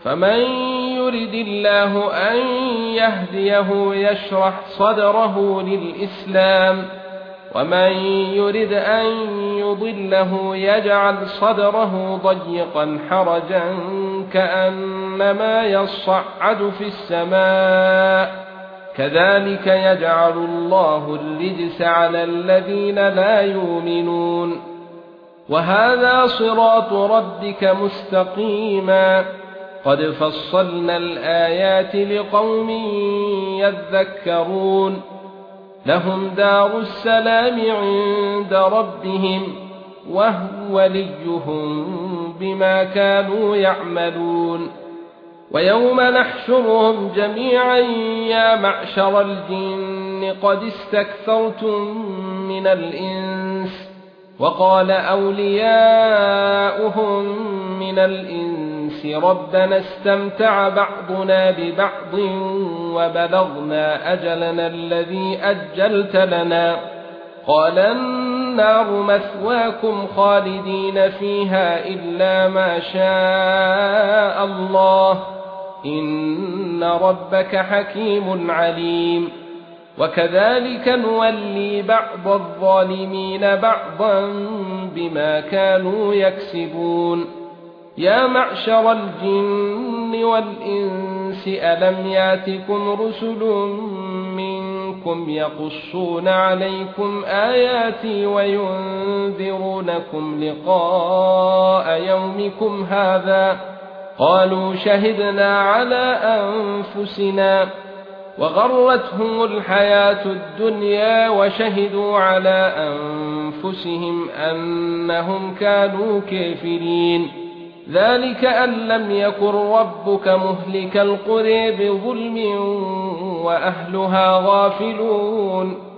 فمن يرد الله أن يهديه يشرح صدره للإسلام ومن يرد أن يضله يجعل صدره ضيقا حرجا كأنما يصعد في السماء كذلك يجعل الله الرجس على الذين لا يؤمنون وهذا صراط ربك مستقيما قد فصلنا الآيات لقوم يذكرون لهم دار السلام عند ربهم وهو وليهم بما كانوا يعملون ويوم نحشرهم جميعا يا معشر الجن قد استكثرتم من الإنس وقال أولياؤهم من الإنس ربنا استمتع بعضنا ببعض وبلغنا أجلنا الذي أجلت لنا قال النار مثواكم خالدين فيها إلا ما شاء الله إن ربك حكيم عليم وكذلك نولي بعض الظالمين بعضا بما كانوا يكسبون يا معشر الجن والإنس ألم ياتكم رسل منكم يقصون عليكم آياتي وينذرونكم لقاء يومكم هذا قالوا شهدنا على أنفسنا وغرتهم الحياة الدنيا وشهدوا على أنفسهم أنهم كانوا كافرين ذلك أن لم يكن ربك مهلك القرى بظلم وأهلها غافلون